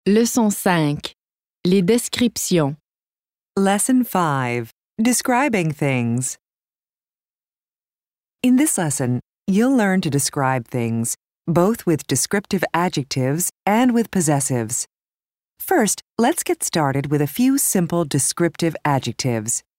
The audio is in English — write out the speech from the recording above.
Leçon 5. Les descriptions. Lesson 5. Describing things. In this lesson, you'll learn to describe things, both with descriptive adjectives and with possessives. First, let's get started with a few simple descriptive adjectives.